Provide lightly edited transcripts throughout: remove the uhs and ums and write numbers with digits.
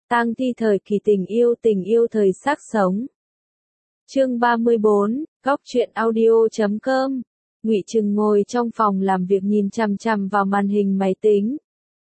Tang thi thời kỳ tình yêu thời xác sống. Chương 34, góc truyện audio.com. Ngụy Trừng ngồi trong phòng làm việc nhìn chằm chằm vào màn hình máy tính.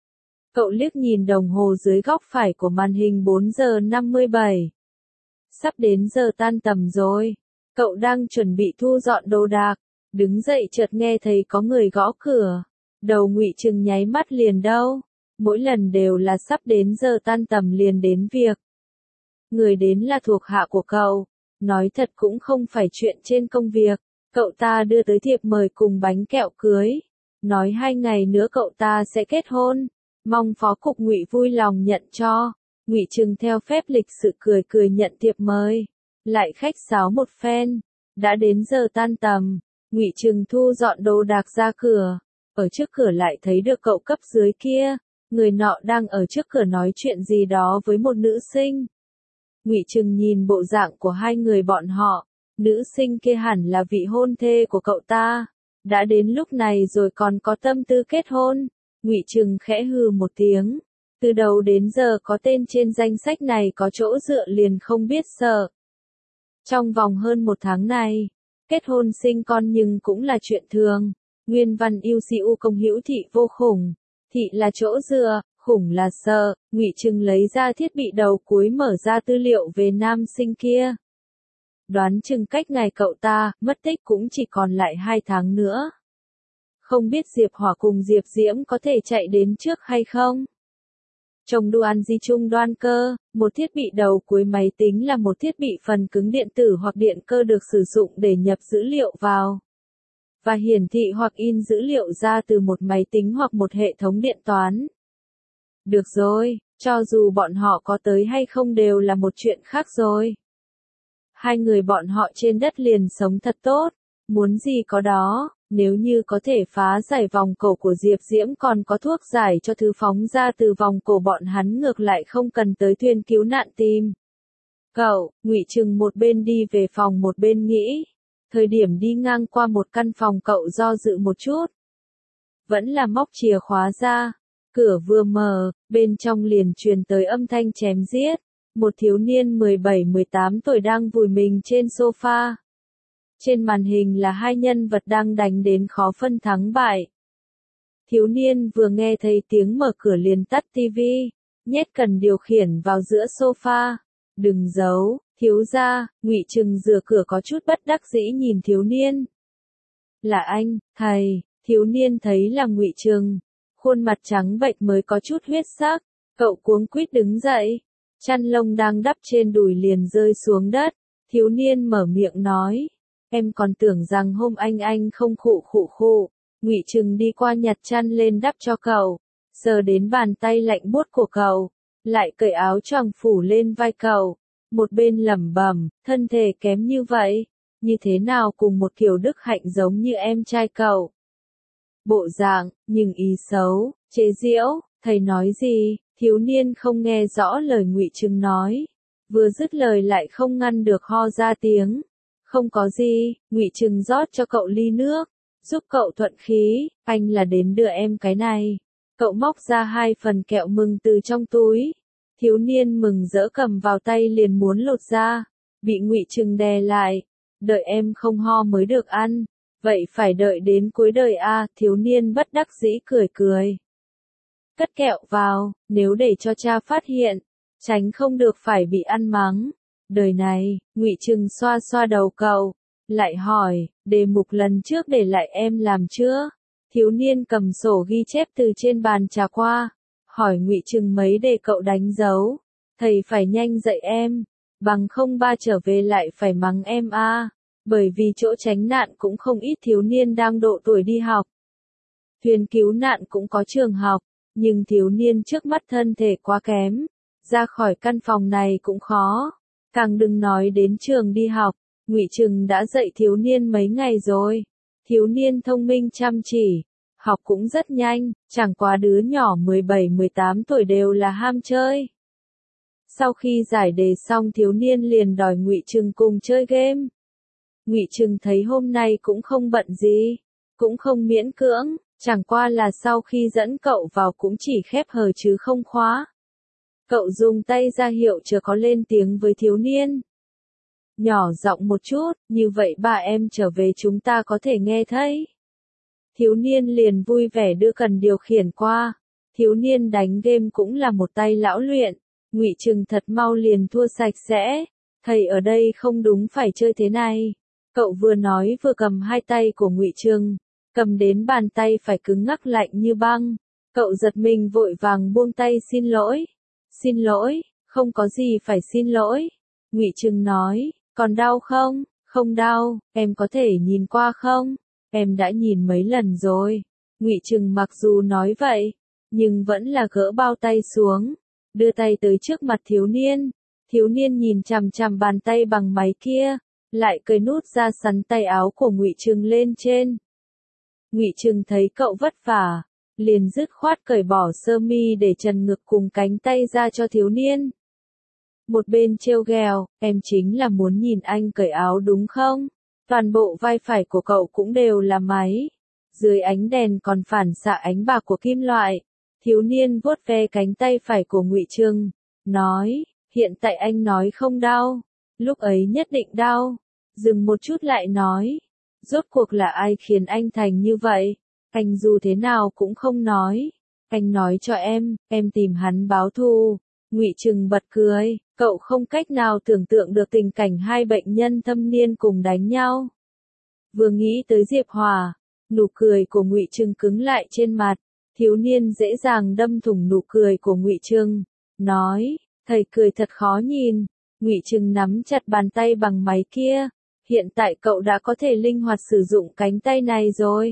Cậu liếc nhìn đồng hồ dưới góc phải của màn hình 4 giờ 57. Sắp đến giờ tan tầm rồi. Cậu đang chuẩn bị thu dọn đồ đạc, đứng dậy chợt nghe thấy có người gõ cửa. Đầu Ngụy Trừng nháy mắt liền đâu. Mỗi lần đều là sắp đến giờ tan tầm liền đến việc. Người đến là thuộc hạ của cậu, nói thật cũng không phải chuyện trên công việc. Cậu ta đưa tới thiệp mời cùng bánh kẹo cưới, nói 2 ngày nữa cậu ta sẽ kết hôn, mong phó cục Ngụy vui lòng nhận cho. Ngụy Trừng theo phép lịch sự cười cười nhận thiệp mời, lại khách sáo một phen. Đã đến giờ tan tầm, Ngụy Trừng thu dọn đồ đạc ra cửa, ở trước cửa lại thấy được cậu cấp dưới kia. Người nọ đang ở trước cửa nói chuyện gì đó với một nữ sinh. Ngụy Trừng nhìn bộ dạng của hai người bọn họ, nữ sinh kia hẳn là vị hôn thê của cậu ta. Đã đến lúc này rồi còn có tâm tư kết hôn. Ngụy Trừng khẽ hừ một tiếng. Từ đầu đến giờ có tên trên danh sách này có chỗ dựa liền không biết sợ. Trong vòng hơn 1 tháng này, kết hôn sinh con nhưng cũng là chuyện thường. Nguyên văn yêu siêu công hữu thị vô khủng. Thị là chỗ dựa, khủng là sợ. Ngụy Trừng lấy ra thiết bị đầu cuối mở ra tư liệu về nam sinh kia. Đoán chừng cách ngày cậu ta mất tích cũng chỉ còn lại 2 tháng nữa. Không biết Diệp Hỏa cùng Diệp Diễm có thể chạy đến trước hay không? Trong Đoan Di Trung Đoan Cơ, một thiết bị đầu cuối máy tính là một thiết bị phần cứng điện tử hoặc điện cơ được sử dụng để nhập dữ liệu vào và hiển thị hoặc in dữ liệu ra từ một máy tính hoặc một hệ thống điện toán. Được rồi, cho dù bọn họ có tới hay không đều là một chuyện khác rồi. Hai người bọn họ trên đất liền sống thật tốt, muốn gì có đó, nếu như có thể phá giải vòng cổ của Diệp Diễm còn có thuốc giải cho thứ phóng ra từ vòng cổ bọn hắn ngược lại không cần tới thuyền cứu nạn tìm. Cậu, Ngụy Trừng một bên đi về phòng một bên nghĩ. Thời điểm đi ngang qua một căn phòng cậu do dự một chút. Vẫn là móc chìa khóa ra. Cửa vừa mở, bên trong liền truyền tới âm thanh chém giết. Một thiếu niên 17-18 tuổi đang vùi mình trên sofa. Trên màn hình là 2 nhân vật đang đánh đến khó phân thắng bại. Thiếu niên vừa nghe thấy tiếng mở cửa liền tắt tivi, nhét cần điều khiển vào giữa sofa. Đừng giấu, thiếu gia. Ngụy Trừng rửa cửa có chút bất đắc dĩ nhìn thiếu niên. Là anh, thầy. Thiếu niên thấy là Ngụy Trừng, khuôn mặt trắng bệch mới có chút huyết sắc. Cậu cuống quýt đứng dậy, chăn lông đang đắp trên đùi liền rơi xuống đất. Thiếu niên mở miệng nói, em còn tưởng rằng hôm anh không khụ. Ngụy Trừng đi qua nhặt chăn lên đắp cho cậu, sờ đến bàn tay lạnh buốt của cậu, lại cởi áo choàng phủ lên vai cậu, một bên lẩm bẩm, thân thể kém như vậy, như thế nào cùng một kiểu đức hạnh giống như em trai cậu. Bộ dạng, nhưng ý xấu, chế giễu, thầy nói gì? Thiếu niên không nghe rõ lời Ngụy Trừng nói, vừa dứt lời lại không ngăn được ho ra tiếng. Không có gì. Ngụy Trừng rót cho cậu ly nước, giúp cậu thuận khí. Anh là đến đưa em cái này. Cậu móc ra 2 phần kẹo mừng từ trong túi. Thiếu niên mừng rỡ cầm vào tay liền muốn lột ra, bị Ngụy Trừng đè lại. Đợi em không ho mới được ăn. Vậy phải đợi đến cuối đời à? Thiếu niên bất đắc dĩ cười. Cất kẹo vào, nếu để cho cha phát hiện, tránh không được phải bị ăn mắng. Đời này, Ngụy Trừng xoa xoa đầu cậu, lại hỏi, đề mục lần trước để lại em làm chưa? Thiếu niên cầm sổ ghi chép từ trên bàn trà qua, hỏi Ngụy Trừng mấy đề cậu đánh dấu. Thầy phải nhanh dạy em, bằng không ba trở về lại phải mắng em à, bởi vì chỗ tránh nạn cũng không ít thiếu niên đang độ tuổi đi học. Thuyền cứu nạn cũng có trường học, nhưng thiếu niên trước mắt thân thể quá kém, ra khỏi căn phòng này cũng khó. Càng đừng nói đến trường đi học. Ngụy Trừng đã dạy thiếu niên mấy ngày rồi. Thiếu niên thông minh chăm chỉ, học cũng rất nhanh, chẳng qua đứa nhỏ 17-18 tuổi đều là ham chơi. Sau khi giải đề xong thiếu niên liền đòi Ngụy Trừng cùng chơi game. Ngụy Trừng thấy hôm nay cũng không bận gì, cũng không miễn cưỡng, chẳng qua là sau khi dẫn cậu vào cũng chỉ khép hờ chứ không khóa. Cậu dùng tay ra hiệu chờ có lên tiếng với thiếu niên. Nhỏ giọng một chút, như vậy ba em trở về chúng ta có thể nghe thấy. Thiếu niên liền vui vẻ đưa cần điều khiển qua. Thiếu niên đánh game cũng là một tay lão luyện. Ngụy Trừng thật mau liền thua sạch sẽ. Thầy ở đây không đúng phải chơi thế này. Cậu vừa nói vừa cầm hai tay của Ngụy Trừng, cầm đến bàn tay phải cứng ngắc lạnh như băng. Cậu giật mình vội vàng buông tay xin lỗi. Xin lỗi, không có gì phải xin lỗi. Ngụy Trừng nói, còn đau không? Không đau, em có thể nhìn qua không? Em đã nhìn mấy lần rồi. Ngụy Trừng mặc dù nói vậy, nhưng vẫn là gỡ bao tay xuống, đưa tay tới trước mặt thiếu niên. Thiếu niên nhìn chằm chằm bàn tay bằng máy kia, lại cởi nút ra sắn tay áo của Ngụy Trừng lên trên. Ngụy Trừng thấy cậu vất vả, liền dứt khoát cởi bỏ sơ mi để trần ngực cùng cánh tay ra cho thiếu niên. Một bên trêu ghẹo, em chính là muốn nhìn anh cởi áo đúng không? Toàn bộ vai phải của cậu cũng đều là máy. Dưới ánh đèn còn phản xạ ánh bạc của kim loại. Thiếu niên vuốt ve cánh tay phải của Ngụy Trừng, nói, hiện tại anh nói không đau, lúc ấy nhất định đau. Dừng một chút lại nói, rốt cuộc là ai khiến anh thành như vậy? Anh dù thế nào cũng không nói. Anh nói cho em tìm hắn báo thù. Ngụy Trừng bật cười, cậu không cách nào tưởng tượng được tình cảnh hai bệnh nhân thâm niên cùng đánh nhau. Vừa nghĩ tới Diệp Hòa, nụ cười của Ngụy Trừng cứng lại trên mặt. Thiếu niên dễ dàng đâm thủng nụ cười của Ngụy Trừng, nói, thầy cười thật khó nhìn. Ngụy Trừng nắm chặt bàn tay bằng máy kia. Hiện tại cậu đã có thể linh hoạt sử dụng cánh tay này rồi.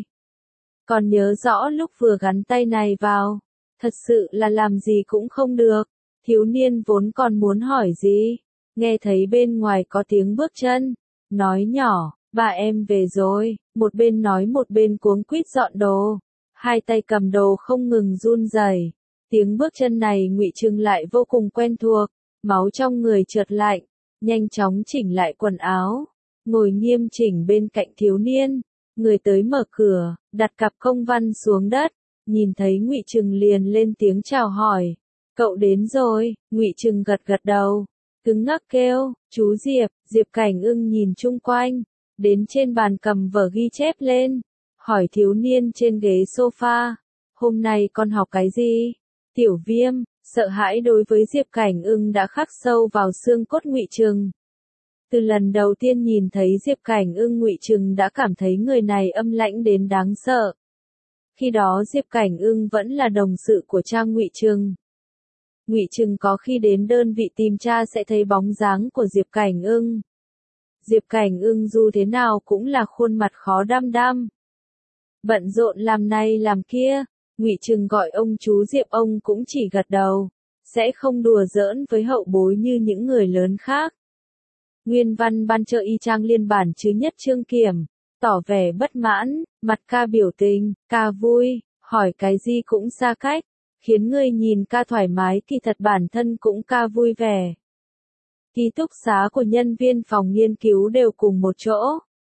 Còn nhớ rõ lúc vừa gắn tay này vào, thật sự là làm gì cũng không được. Thiếu niên vốn còn muốn hỏi gì, nghe thấy bên ngoài có tiếng bước chân, nói nhỏ, ba em về rồi, một bên nói một bên cuống quýt dọn đồ, hai tay cầm đồ không ngừng run rẩy. Tiếng bước chân này Ngụy Trừng lại vô cùng quen thuộc, máu trong người chợt lạnh, nhanh chóng chỉnh lại quần áo, ngồi nghiêm chỉnh bên cạnh thiếu niên. Người tới mở cửa, đặt cặp công văn xuống đất, nhìn thấy Ngụy Trừng liền lên tiếng chào hỏi. Cậu đến rồi. Ngụy Trừng gật gật đầu, cứng ngắc kêu, chú Diệp. Diệp Cảnh Ưng nhìn chung quanh, đến trên bàn cầm vở ghi chép lên, hỏi thiếu niên trên ghế sofa, hôm nay con học cái gì? Tiểu Viêm, sợ hãi đối với Diệp Cảnh Ưng đã khắc sâu vào xương cốt Ngụy Trừng. Từ lần đầu tiên nhìn thấy Diệp Cảnh Ưng, Ngụy Trừng đã cảm thấy người này âm lãnh đến đáng sợ. Khi đó Diệp Cảnh Ưng vẫn là đồng sự của cha Ngụy Trừng. Ngụy Trừng có khi đến đơn vị tìm cha sẽ thấy bóng dáng của Diệp Cảnh Ưng. Diệp Cảnh Ưng dù thế nào cũng là khuôn mặt khó đăm đăm, bận rộn làm này làm kia. Ngụy Trừng gọi ông chú Diệp, ông cũng chỉ gật đầu, sẽ không đùa giỡn với hậu bối như những người lớn khác. Nguyên văn ban trợ y chang liên bản chứ nhất Trương Kiểm, tỏ vẻ bất mãn, mặt ca biểu tình, ca vui, hỏi cái gì cũng xa cách, khiến người nhìn ca thoải mái, kỳ thật bản thân cũng ca vui vẻ. Ký túc xá của nhân viên phòng nghiên cứu đều cùng một chỗ.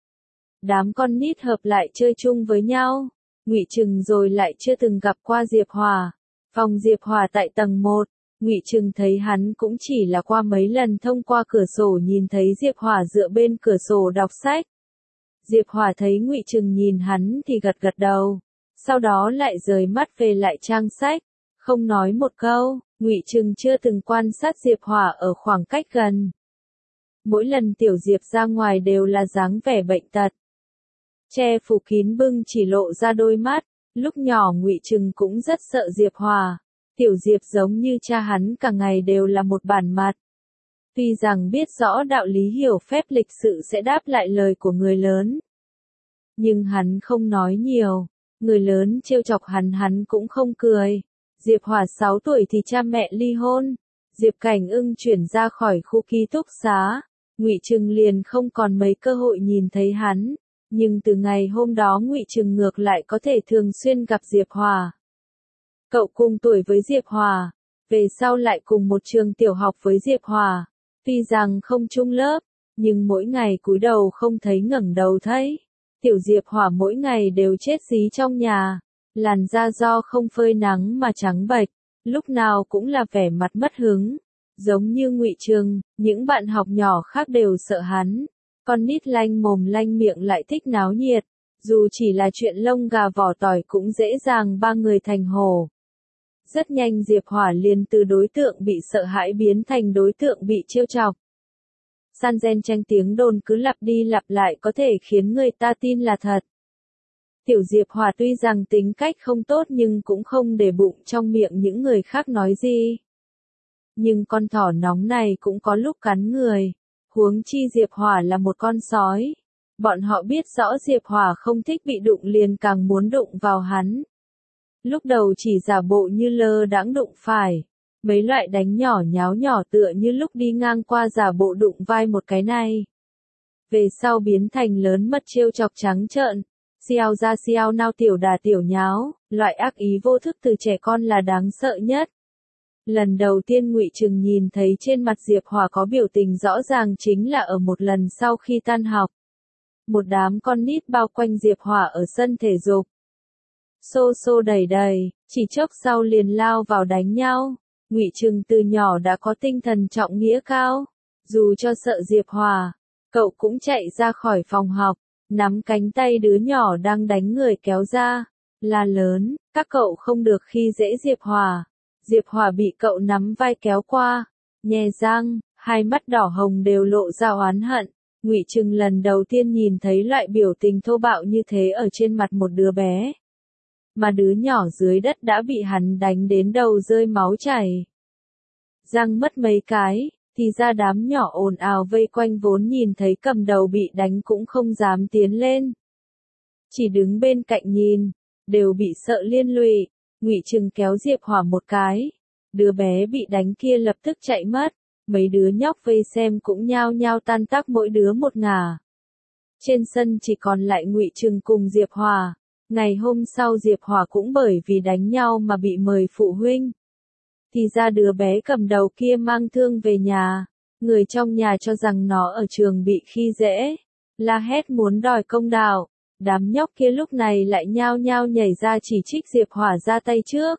Đám con nít hợp lại chơi chung với nhau. Ngụy Trừng rồi lại chưa từng gặp qua Diệp Hòa. Phòng Diệp Hòa tại tầng 1. Ngụy Trừng thấy hắn cũng chỉ là qua mấy lần thông qua cửa sổ nhìn thấy Diệp Hòa dựa bên cửa sổ đọc sách. Diệp Hòa thấy Ngụy Trừng nhìn hắn thì gật gật đầu, sau đó lại rời mắt về lại trang sách, không nói một câu. Ngụy Trừng chưa từng quan sát Diệp Hòa ở khoảng cách gần. Mỗi lần Tiểu Diệp ra ngoài đều là dáng vẻ bệnh tật, che phủ kín bưng chỉ lộ ra đôi mắt. Lúc nhỏ Ngụy Trừng cũng rất sợ Diệp Hòa. Tiểu Diệp giống như cha hắn cả ngày đều là một bản mặt. Tuy rằng biết rõ đạo lý hiểu phép lịch sự sẽ đáp lại lời của người lớn, nhưng hắn không nói nhiều. Người lớn trêu chọc hắn cũng không cười. Diệp Hòa 6 tuổi thì cha mẹ ly hôn. Diệp Cảnh Ưng chuyển ra khỏi khu ký túc xá. Ngụy Trừng liền không còn mấy cơ hội nhìn thấy hắn. Nhưng từ ngày hôm đó Ngụy Trừng ngược lại có thể thường xuyên gặp Diệp Hòa. Cậu cùng tuổi với Diệp Hòa, về sau lại cùng một trường tiểu học với Diệp Hòa. Tuy rằng không chung lớp, nhưng mỗi ngày cúi đầu không thấy ngẩng đầu thấy. Tiểu Diệp Hòa mỗi ngày đều chết dí trong nhà, làn da do không phơi nắng mà trắng bệch, lúc nào cũng là vẻ mặt mất hứng, giống như Ngụy Trừng, những bạn học nhỏ khác đều sợ hắn, con nít lanh mồm lanh miệng lại thích náo nhiệt, dù chỉ là chuyện lông gà vỏ tỏi cũng dễ dàng ba người thành hồ. Rất nhanh Diệp Hỏa liền từ đối tượng bị sợ hãi biến thành đối tượng bị trêu chọc. San gen tranh tiếng đồn cứ lặp đi lặp lại có thể khiến người ta tin là thật. Tiểu Diệp Hỏa tuy rằng tính cách không tốt nhưng cũng không để bụng trong miệng những người khác nói gì. Nhưng con thỏ nóng này cũng có lúc cắn người. Huống chi Diệp Hỏa là một con sói. Bọn họ biết rõ Diệp Hỏa không thích bị đụng liền càng muốn đụng vào hắn. Lúc đầu chỉ giả bộ như lơ đãng đụng phải. Mấy loại đánh nhỏ nháo nhỏ tựa như lúc đi ngang qua giả bộ đụng vai một cái này. Về sau biến thành lớn mật trêu chọc trắng trợn. Xiao ra xiao nao tiểu đà tiểu nháo, loại ác ý vô thức từ trẻ con là đáng sợ nhất. Lần đầu tiên Ngụy Trừng nhìn thấy trên mặt Diệp Hỏa có biểu tình rõ ràng chính là ở một lần sau khi tan học. Một đám con nít bao quanh Diệp Hỏa ở sân thể dục. Xô xô đẩy đẩy, chỉ chốc sau liền lao vào đánh nhau. Ngụy Trừng từ nhỏ đã có tinh thần trọng nghĩa cao. Dù cho sợ Diệp Hỏa, cậu cũng chạy ra khỏi phòng học, nắm cánh tay đứa nhỏ đang đánh người kéo ra. La lớn, các cậu không được khi dễ Diệp Hỏa. Diệp Hỏa bị cậu nắm vai kéo qua, nhe răng, hai mắt đỏ hồng đều lộ ra oán hận. Ngụy Trừng lần đầu tiên nhìn thấy loại biểu tình thô bạo như thế ở trên mặt một đứa bé. Mà đứa nhỏ dưới đất đã bị hắn đánh đến đầu rơi máu chảy. Răng mất mấy cái, thì ra đám nhỏ ồn ào vây quanh vốn nhìn thấy cầm đầu bị đánh cũng không dám tiến lên. Chỉ đứng bên cạnh nhìn, đều bị sợ liên lụy. Ngụy Trừng kéo Diệp Hỏa một cái, đứa bé bị đánh kia lập tức chạy mất, mấy đứa nhóc vây xem cũng nhao nhao tan tác mỗi đứa một ngả. Trên sân chỉ còn lại Ngụy Trừng cùng Diệp Hỏa. Ngày hôm sau Diệp Hỏa cũng bởi vì đánh nhau mà bị mời phụ huynh. Thì ra đứa bé cầm đầu kia mang thương về nhà, người trong nhà cho rằng nó ở trường bị khi dễ, la hét muốn đòi công đạo. Đám nhóc kia lúc này lại nhao nhao nhảy ra chỉ trích Diệp Hỏa ra tay trước.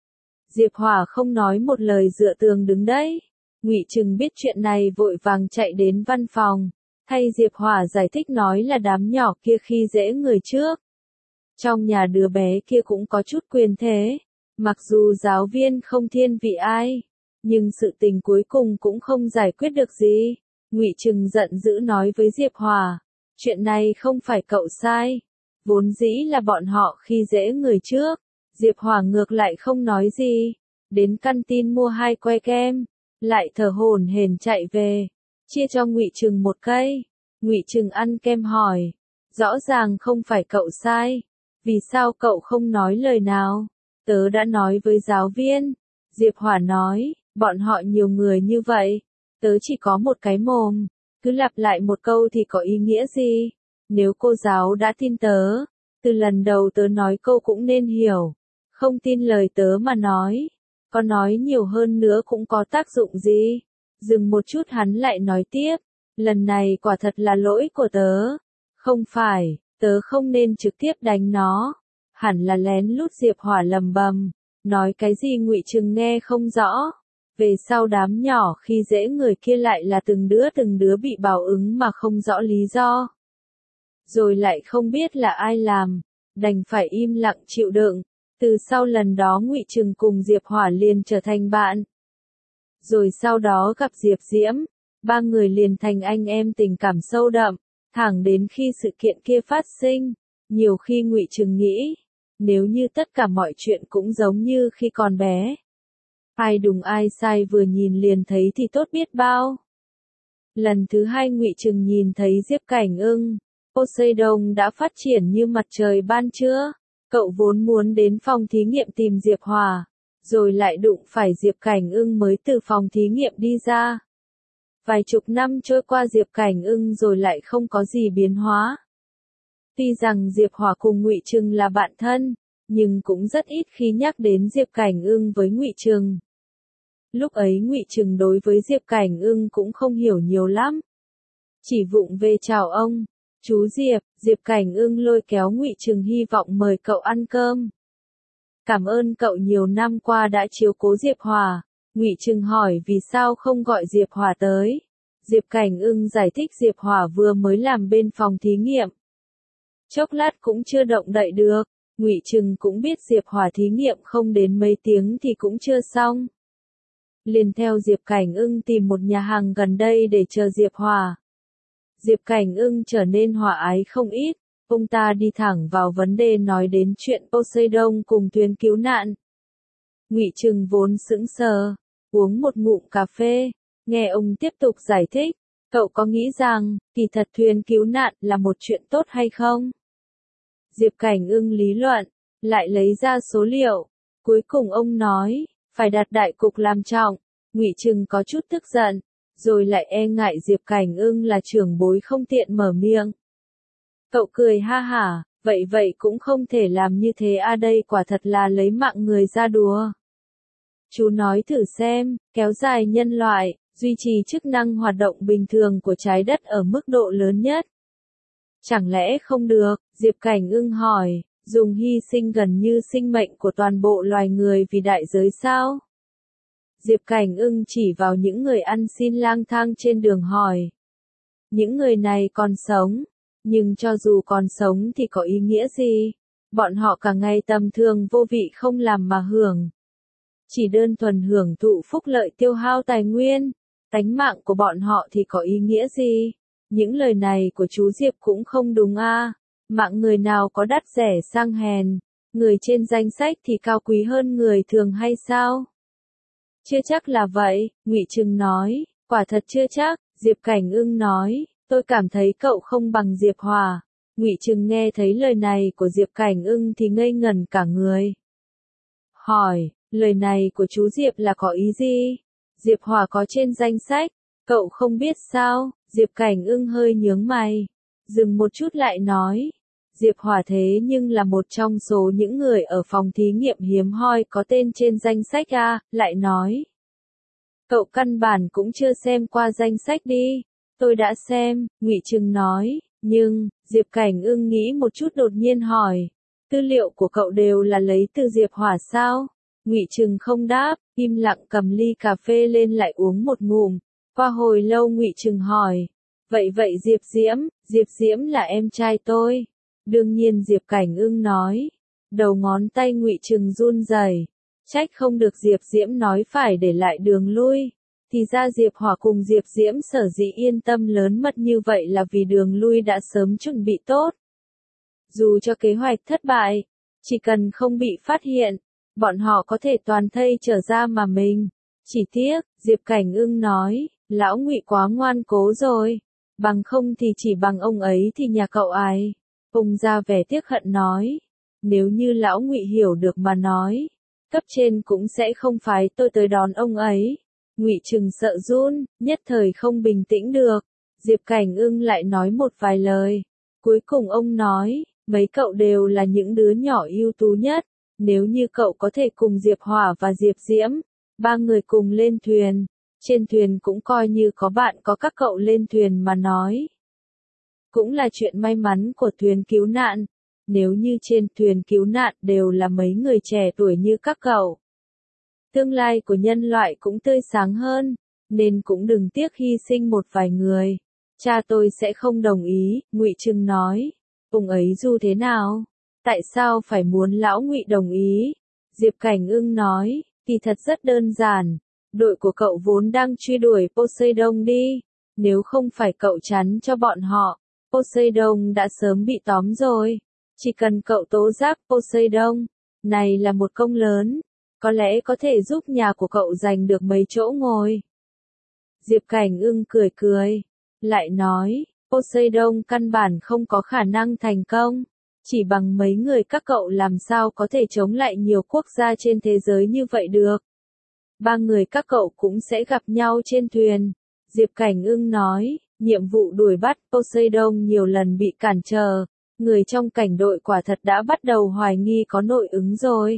Diệp Hỏa không nói một lời dựa tường đứng đấy. Ngụy Trừng biết chuyện này vội vàng chạy đến văn phòng, thay Diệp Hỏa giải thích nói là đám nhỏ kia khi dễ người trước. Trong nhà đứa bé kia cũng có chút quyền thế, mặc dù giáo viên không thiên vị ai, nhưng sự tình cuối cùng cũng không giải quyết được gì. Ngụy Trừng giận dữ nói với Diệp Hỏa. Chuyện này không phải cậu sai, vốn dĩ là bọn họ khi dễ người trước. Diệp Hỏa ngược lại không nói gì, đến căn tin mua 2 que kem, lại thở hổn hển chạy về, chia cho Ngụy Trừng một cây. Ngụy Trừng ăn kem hỏi, rõ ràng không phải cậu sai, vì sao cậu không nói lời nào? Tớ đã nói với giáo viên. Diệp Hỏa nói, bọn họ nhiều người như vậy, tớ chỉ có một cái mồm. Cứ lặp lại một câu thì có ý nghĩa gì? Nếu cô giáo đã tin tớ, từ lần đầu tớ nói câu cũng nên hiểu. Không tin lời tớ mà nói, có nói nhiều hơn nữa cũng có tác dụng gì? Dừng một chút hắn lại nói tiếp, lần này quả thật là lỗi của tớ. Không phải, tớ không nên trực tiếp đánh nó, hẳn là lén lút. Diệp Hỏa lầm bầm, nói cái gì Ngụy Trừng nghe không rõ. Về sau đám nhỏ khi dễ người kia lại là từng đứa bị báo ứng mà không rõ lý do. Rồi lại không biết là ai làm, đành phải im lặng chịu đựng. Từ sau lần đó Ngụy Trừng cùng Diệp Hỏa liền trở thành bạn. Rồi sau đó gặp Diệp Diễm, ba người liền thành anh em tình cảm sâu đậm, thẳng đến khi sự kiện kia phát sinh. Nhiều khi Ngụy Trừng nghĩ, nếu như tất cả mọi chuyện cũng giống như khi còn bé, ai đúng ai sai vừa nhìn liền thấy thì tốt biết bao. Lần thứ 2 Ngụy Trừng nhìn thấy Diệp Cảnh Ưng, Poseidon đã phát triển như mặt trời ban trưa. Cậu vốn muốn đến phòng thí nghiệm tìm Diệp Hỏa, rồi lại đụng phải Diệp Cảnh Ưng mới từ phòng thí nghiệm đi ra. Vài chục năm trôi qua Diệp Cảnh Ưng rồi lại không có gì biến hóa. Tuy rằng Diệp Hỏa cùng Ngụy Trừng là bạn thân, nhưng cũng rất ít khi nhắc đến Diệp Cảnh Ưng với Ngụy Trừng. Lúc ấy Ngụy Trừng đối với Diệp Cảnh Ưng cũng không hiểu nhiều lắm. Chỉ vụng về chào ông, chú Diệp. Diệp Cảnh Ưng lôi kéo Ngụy Trừng hy vọng mời cậu ăn cơm. Cảm ơn cậu nhiều năm qua đã chiếu cố Diệp Hòa. Ngụy Trừng hỏi vì sao không gọi Diệp Hòa tới. Diệp Cảnh Ưng giải thích Diệp Hòa vừa mới làm bên phòng thí nghiệm. Chốc lát cũng chưa động đậy được. Ngụy Trừng cũng biết Diệp Hòa thí nghiệm không đến mấy tiếng thì cũng chưa xong. Liền theo Diệp Cảnh Ưng tìm một nhà hàng gần đây để chờ Diệp Hòa. Diệp Cảnh Ưng trở nên hòa ái không ít. Ông ta đi thẳng vào vấn đề nói đến chuyện Poseidon cùng thuyền cứu nạn. Ngụy Trừng vốn sững sờ, uống một ngụm cà phê, nghe ông tiếp tục giải thích, cậu có nghĩ rằng, kỳ thật thuyền cứu nạn là một chuyện tốt hay không? Diệp Cảnh Ưng lý luận, lại lấy ra số liệu, cuối cùng ông nói, phải đặt đại cục làm trọng. Ngụy Trừng có chút tức giận, rồi lại e ngại Diệp Cảnh Ưng là trưởng bối không tiện mở miệng. Cậu cười ha hả, vậy cũng không thể làm như thế à, đây quả thật là lấy mạng người ra đùa. Chú nói thử xem, kéo dài nhân loại, duy trì chức năng hoạt động bình thường của trái đất ở mức độ lớn nhất. Chẳng lẽ không được, Diệp Cảnh Ưng hỏi, dùng hy sinh gần như sinh mệnh của toàn bộ loài người vì đại giới sao? Diệp Cảnh Ưng chỉ vào những người ăn xin lang thang trên đường hỏi. Những người này còn sống, nhưng cho dù còn sống thì có ý nghĩa gì? Bọn họ cả ngày tầm thường vô vị không làm mà hưởng. Chỉ đơn thuần hưởng thụ phúc lợi tiêu hao tài nguyên, tánh mạng của bọn họ thì có ý nghĩa gì? Những lời này của chú Diệp cũng không đúng à? Mạng người nào có đắt rẻ sang hèn, người trên danh sách thì cao quý hơn người thường hay sao? Chưa chắc là vậy, Ngụy Trừng nói, quả thật chưa chắc. Diệp Cảnh Ưng nói, tôi cảm thấy cậu không bằng Diệp Hòa. Ngụy Trừng nghe thấy lời này của Diệp Cảnh Ưng thì ngây ngẩn cả người. Hỏi, lời này của chú Diệp là có ý gì? Diệp Hòa có trên danh sách, cậu không biết sao? Diệp Cảnh Ưng hơi nhướng mày, dừng một chút lại nói. Diệp Hòa thế nhưng là một trong số những người ở phòng thí nghiệm hiếm hoi có tên trên danh sách à, lại nói. Cậu căn bản cũng chưa xem qua danh sách đi. Tôi đã xem, Ngụy Trừng nói, nhưng, Diệp Cảnh Ưng nghĩ một chút đột nhiên hỏi. Tư liệu của cậu đều là lấy từ Diệp Hòa sao? Ngụy Trừng không đáp, im lặng cầm ly cà phê lên lại uống một ngụm. Qua hồi lâu Ngụy Trừng hỏi. Vậy Diệp Diễm là em trai tôi. Đương nhiên Diệp Cảnh Ưng nói. Đầu ngón tay Ngụy Trừng run rẩy. Trách không được Diệp Diễm nói phải để lại đường lui. Thì ra Diệp Hòa cùng Diệp Diễm sở dĩ yên tâm lớn mật như vậy là vì đường lui đã sớm chuẩn bị tốt. Dù cho kế hoạch thất bại, chỉ cần không bị phát hiện, bọn họ có thể toàn thây trở ra mà mình. Chỉ tiếc, Diệp Cảnh Ưng nói, lão Ngụy quá ngoan cố rồi. Bằng không thì chỉ bằng ông ấy thì nhà cậu ai. Ông ra vẻ tiếc hận nói. Nếu như lão Ngụy hiểu được mà nói, cấp trên cũng sẽ không phái tôi tới đón ông ấy. Ngụy Trừng sợ run, nhất thời không bình tĩnh được. Diệp Cảnh Ưng lại nói một vài lời. Cuối cùng ông nói, mấy cậu đều là những đứa nhỏ ưu tú nhất. Nếu như cậu có thể cùng Diệp Hòa và Diệp Diễm, ba người cùng lên thuyền. Trên thuyền cũng coi như có bạn có các cậu lên thuyền mà nói. Cũng là chuyện may mắn của thuyền cứu nạn. Nếu như trên thuyền cứu nạn đều là mấy người trẻ tuổi như các cậu, tương lai của nhân loại cũng tươi sáng hơn, nên cũng đừng tiếc hy sinh một vài người. Cha tôi sẽ không đồng ý, Ngụy Trừng nói. Ông ấy dù thế nào? Tại sao phải muốn lão Ngụy đồng ý? Diệp Cảnh Ưng nói, thì thật rất đơn giản. Đội của cậu vốn đang truy đuổi Poseidon đi. Nếu không phải cậu chắn cho bọn họ, Poseidon đã sớm bị tóm rồi. Chỉ cần cậu tố giác Poseidon, này là một công lớn. Có lẽ có thể giúp nhà của cậu giành được mấy chỗ ngồi. Diệp Cảnh Ưng cười, lại nói, Poseidon căn bản không có khả năng thành công. Chỉ bằng mấy người các cậu làm sao có thể chống lại nhiều quốc gia trên thế giới như vậy được. Ba người các cậu cũng sẽ gặp nhau trên thuyền. Diệp Cảnh Ưng nói, nhiệm vụ đuổi bắt Poseidon nhiều lần bị cản trở. Người trong cảnh đội quả thật đã bắt đầu hoài nghi có nội ứng rồi.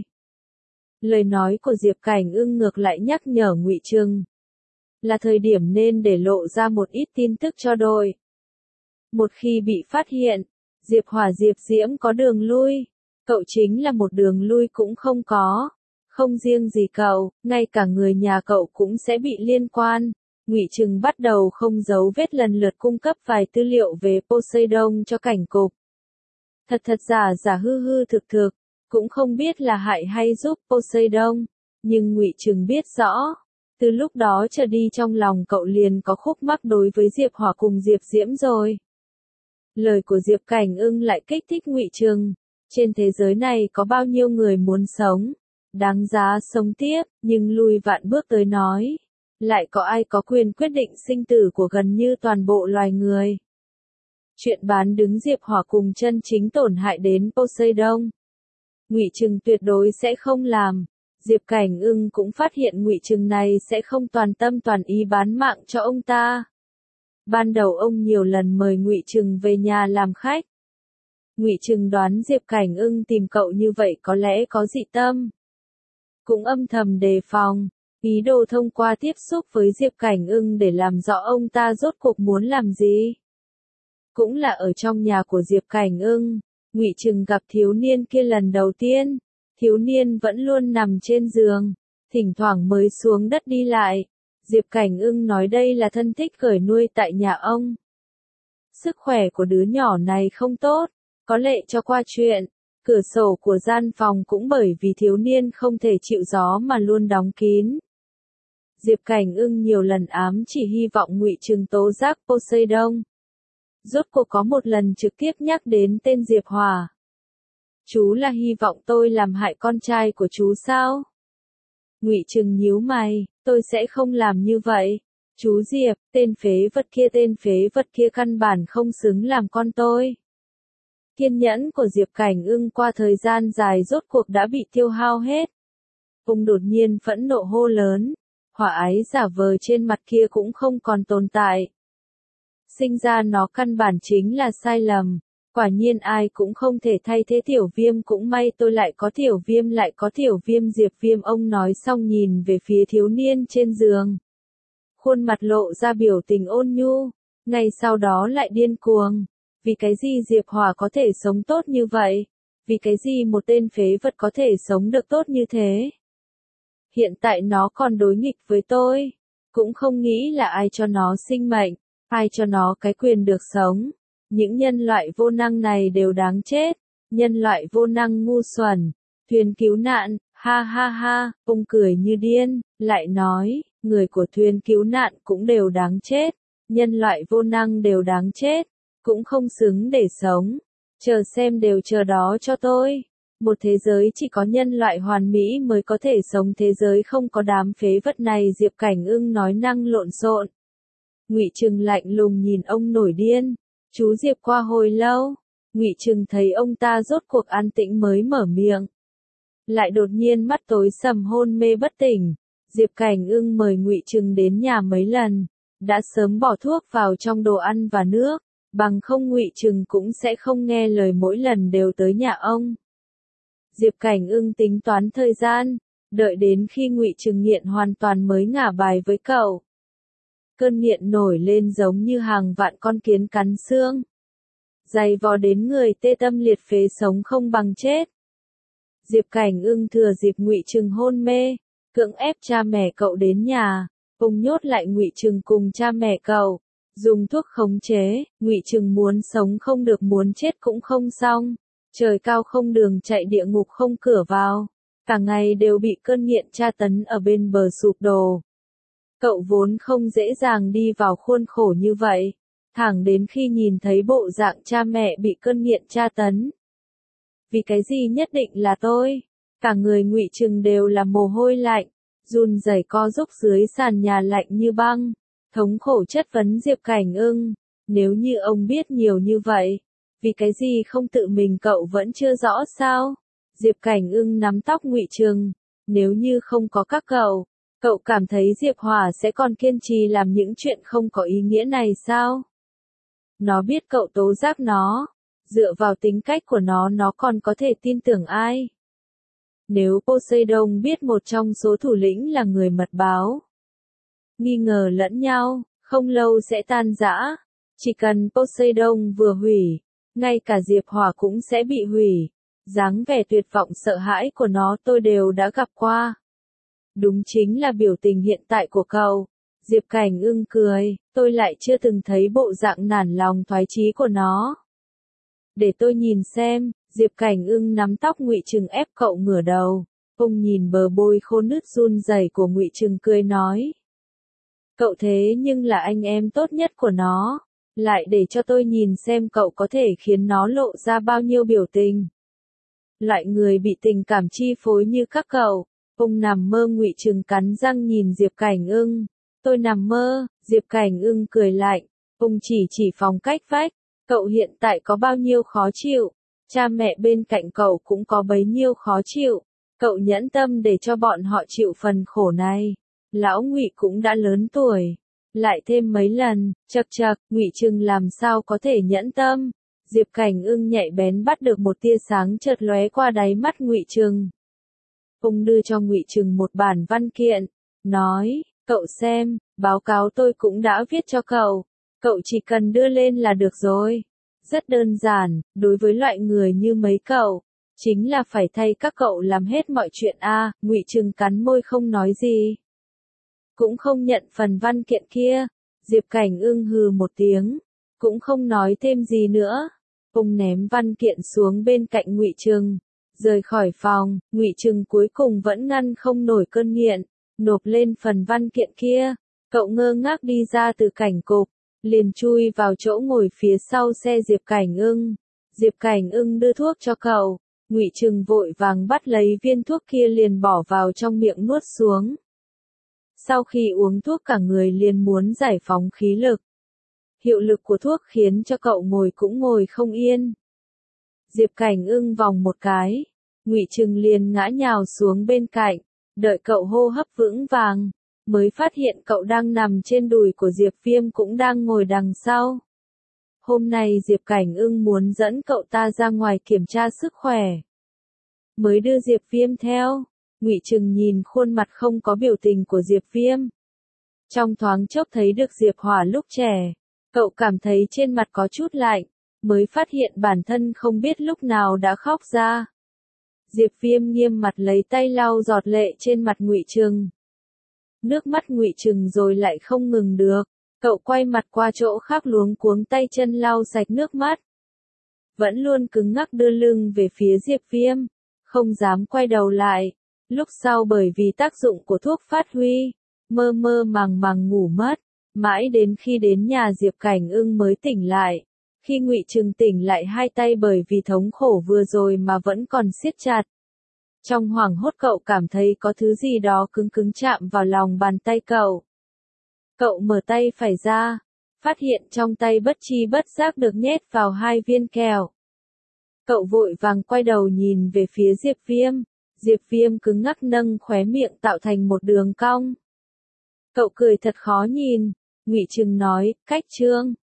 Lời nói của Diệp Cảnh Ưng ngược lại nhắc nhở Ngụy Trừng. Là thời điểm nên để lộ ra một ít tin tức cho đội. Một khi bị phát hiện, Diệp Hòa Diệp Diễm có đường lui. Cậu chính là một đường lui cũng không có. Không riêng gì cậu, ngay cả người nhà cậu cũng sẽ bị liên quan. Ngụy Trừng bắt đầu không giấu vết lần lượt cung cấp vài tư liệu về Poseidon cho cảnh cục. Thật giả giả hư hư thực thực, cũng không biết là hại hay giúp Poseidon, nhưng Ngụy Trừng biết rõ. Từ lúc đó trở đi trong lòng cậu liền có khúc mắc đối với Diệp Hỏa cùng Diệp Diễm rồi. Lời của Diệp Cảnh Ưng lại kích thích Ngụy Trừng. Trên thế giới này có bao nhiêu người muốn sống, đáng giá sống tiếp, nhưng lùi vạn bước tới nói, lại có ai có quyền quyết định sinh tử của gần như toàn bộ loài người. Chuyện bán đứng Diệp Hỏa cùng chân chính tổn hại đến Poseidon, Ngụy Trừng tuyệt đối sẽ không làm. Diệp Cảnh Ưng cũng phát hiện Ngụy Trừng này sẽ không toàn tâm toàn ý bán mạng cho ông ta. Ban đầu ông nhiều lần mời Ngụy Trừng về nhà làm khách. Ngụy Trừng đoán Diệp Cảnh Ưng tìm cậu như vậy có lẽ có dị tâm. Cũng âm thầm đề phòng, ý đồ thông qua tiếp xúc với Diệp Cảnh Ưng để làm rõ ông ta rốt cuộc muốn làm gì. Cũng là ở trong nhà của Diệp Cảnh Ưng, Ngụy Trừng gặp thiếu niên kia lần đầu tiên. Thiếu niên vẫn luôn nằm trên giường, thỉnh thoảng mới xuống đất đi lại. Diệp Cảnh Ưng nói đây là thân thích gửi nuôi tại nhà ông. Sức khỏe của đứa nhỏ này không tốt, có lệ cho qua chuyện. Cửa sổ của gian phòng cũng bởi vì thiếu niên không thể chịu gió mà luôn đóng kín. Diệp Cảnh Ưng nhiều lần ám chỉ hy vọng Ngụy Trừng tố giác Poseidon. Rốt cuộc có một lần trực tiếp nhắc đến tên Diệp Hỏa. Chú là hy vọng tôi làm hại con trai của chú sao? Ngụy Trừng nhíu mày, tôi sẽ không làm như vậy. Chú Diệp, tên phế vật kia căn bản không xứng làm con tôi. Kiên nhẫn của Diệp Cảnh Ưng qua thời gian dài rốt cuộc đã bị tiêu hao hết. Ông đột nhiên phẫn nộ hô lớn, hỏa ái giả vờ trên mặt kia cũng không còn tồn tại. Sinh ra nó căn bản chính là sai lầm. Quả nhiên ai cũng không thể thay thế Tiểu Viêm, cũng may tôi lại có Tiểu Viêm Diệp Viêm. Ông nói xong nhìn về phía thiếu niên trên giường. Khuôn mặt lộ ra biểu tình ôn nhu, ngay sau đó lại điên cuồng. Vì cái gì Diệp Hỏa có thể sống tốt như vậy? Vì cái gì một tên phế vật có thể sống được tốt như thế? Hiện tại nó còn đối nghịch với tôi. Cũng không nghĩ là ai cho nó sinh mệnh, ai cho nó cái quyền được sống. Những nhân loại vô năng này đều đáng chết. Nhân loại vô năng ngu xuẩn. Thuyền cứu nạn, ha ha ha, ông cười như điên, lại nói, người của thuyền cứu nạn cũng đều đáng chết. Nhân loại vô năng đều đáng chết, cũng không xứng để sống. Chờ xem, đều chờ đó cho tôi. Một thế giới chỉ có nhân loại hoàn mỹ mới có thể sống, thế giới không có đám phế vật này. Diệp Cảnh Ưng nói năng lộn xộn. Ngụy Trừng lạnh lùng nhìn ông nổi điên. Chú Diệp qua hồi lâu, Ngụy Trừng thấy ông ta rốt cuộc an tĩnh mới mở miệng. Lại đột nhiên mắt tối sầm hôn mê bất tỉnh. Diệp Cảnh Ưng mời Ngụy Trừng đến nhà mấy lần, đã sớm bỏ thuốc vào trong đồ ăn và nước, bằng không Ngụy Trừng cũng sẽ không nghe lời mỗi lần đều tới nhà ông. Diệp Cảnh Ưng tính toán thời gian, đợi đến khi Ngụy Trừng nghiện hoàn toàn mới ngả bài với cậu. Cơn nghiện nổi lên giống như hàng vạn con kiến cắn xương, dày vò đến người tê tâm liệt phế, sống không bằng chết. Diệp Cảnh Ưng thừa dịp Ngụy Trừng hôn mê, cưỡng ép cha mẹ cậu đến nhà, ông nhốt lại Ngụy Trừng cùng cha mẹ cậu, dùng thuốc khống chế. Ngụy Trừng muốn sống không được, muốn chết cũng không xong. Trời cao không đường chạy, địa ngục không cửa vào, cả ngày đều bị cơn nghiện tra tấn ở bên bờ sụp đổ. Cậu vốn không dễ dàng đi vào khuôn khổ như vậy, thẳng đến khi nhìn thấy bộ dạng cha mẹ bị cơn nghiện tra tấn. Vì cái gì nhất định là tôi? Cả người Ngụy Trừng đều là mồ hôi lạnh, run rẩy co rúm dưới sàn nhà lạnh như băng, thống khổ chất vấn Diệp Cảnh Ưng, nếu như ông biết nhiều như vậy, vì cái gì không tự mình cậu vẫn chưa rõ sao? Diệp Cảnh Ưng nắm tóc Ngụy Trừng, nếu như không có các cậu cảm thấy Diệp Hỏa sẽ còn kiên trì làm những chuyện không có ý nghĩa này sao? Nó biết cậu tố giác nó, dựa vào tính cách của nó còn có thể tin tưởng ai? Nếu Poseidon biết một trong số thủ lĩnh là người mật báo, nghi ngờ lẫn nhau, không lâu sẽ tan rã. Chỉ cần Poseidon vừa hủy, ngay cả Diệp Hỏa cũng sẽ bị hủy. Dáng vẻ tuyệt vọng sợ hãi của nó tôi đều đã gặp qua. Đúng chính là biểu tình hiện tại của cậu. Diệp Cảnh Ưng cười, tôi lại chưa từng thấy bộ dạng nản lòng thoái chí của nó. Để tôi nhìn xem, Diệp Cảnh Ưng nắm tóc Ngụy Trừng ép cậu ngửa đầu. Ông nhìn bờ môi khô nứt run rẩy của Ngụy Trừng cười nói. Cậu thế nhưng là anh em tốt nhất của nó. Lại để cho tôi nhìn xem cậu có thể khiến nó lộ ra bao nhiêu biểu tình. Loại người bị tình cảm chi phối như các cậu. Ông nằm mơ. Ngụy Trừng cắn răng nhìn Diệp Cảnh Ưng. Tôi nằm mơ. Diệp Cảnh Ưng cười lạnh. Ông chỉ phòng cách vách. Cậu hiện tại có bao nhiêu khó chịu. Cha mẹ bên cạnh cậu cũng có bấy nhiêu khó chịu. Cậu nhẫn tâm để cho bọn họ chịu phần khổ này. Lão Ngụy cũng đã lớn tuổi. Lại thêm mấy lần, chậc chậc, Ngụy Trừng làm sao có thể nhẫn tâm. Diệp Cảnh Ưng nhạy bén bắt được một tia sáng chợt lóe qua đáy mắt Ngụy Trừng. Ông đưa cho Ngụy Trừng một bản văn kiện, nói, cậu xem, báo cáo tôi cũng đã viết cho cậu. Cậu chỉ cần đưa lên là được rồi. Rất đơn giản, đối với loại người như mấy cậu, chính là phải thay các cậu làm hết mọi chuyện a. Ngụy Trừng cắn môi không nói gì. Cũng không nhận phần văn kiện kia. Diệp Cảnh Ưng hừ một tiếng, cũng không nói thêm gì nữa. Ông ném văn kiện xuống bên cạnh Ngụy Trừng, rời khỏi phòng. Ngụy Trừng cuối cùng vẫn ngăn không nổi cơn nghiện, nộp lên phần văn kiện kia. Cậu ngơ ngác đi ra từ cảnh cục, liền chui vào chỗ ngồi phía sau xe Diệp Cảnh Ưng. Diệp Cảnh Ưng đưa thuốc cho cậu. Ngụy Trừng vội vàng bắt lấy viên thuốc kia liền bỏ vào trong miệng nuốt xuống. Sau khi uống thuốc cả người liền muốn giải phóng khí lực. Hiệu lực của thuốc khiến cho cậu ngồi cũng ngồi không yên. Diệp Cảnh Ưng vòng một cái, Ngụy Trừng liền ngã nhào xuống bên cạnh, đợi cậu hô hấp vững vàng, mới phát hiện cậu đang nằm trên đùi của Diệp Viêm cũng đang ngồi đằng sau. Hôm nay Diệp Cảnh Ưng muốn dẫn cậu ta ra ngoài kiểm tra sức khỏe, mới đưa Diệp Viêm theo. Ngụy Trừng nhìn khuôn mặt không có biểu tình của Diệp Viêm. Trong thoáng chốc thấy được Diệp Hỏa lúc trẻ, cậu cảm thấy trên mặt có chút lạnh, mới phát hiện bản thân không biết lúc nào đã khóc ra. Diệp Viêm nghiêm mặt lấy tay lau giọt lệ trên mặt Ngụy Trừng. Nước mắt Ngụy Trừng rồi lại không ngừng được, cậu quay mặt qua chỗ khác luống cuống tay chân lau sạch nước mắt. Vẫn luôn cứng ngắc đưa lưng về phía Diệp Viêm, không dám quay đầu lại. Lúc sau bởi vì tác dụng của thuốc phát huy, mơ mơ màng ngủ mất, mãi đến khi đến nhà Diệp Cảnh Ưng mới tỉnh lại. Khi Ngụy Trừng tỉnh lại hai tay bởi vì thống khổ vừa rồi mà vẫn còn siết chặt. Trong hoảng hốt cậu cảm thấy có thứ gì đó cứng cứng chạm vào lòng bàn tay cậu. Cậu mở tay phải ra, phát hiện trong tay bất chi bất giác được nhét vào 2 viên kẹo. Cậu vội vàng quay đầu nhìn về phía Diệp Viêm. Diệp Viêm cứng ngắc nâng khóe miệng tạo thành một đường cong. Cậu cười thật khó nhìn. Ngụy Trừng nói, cách trương.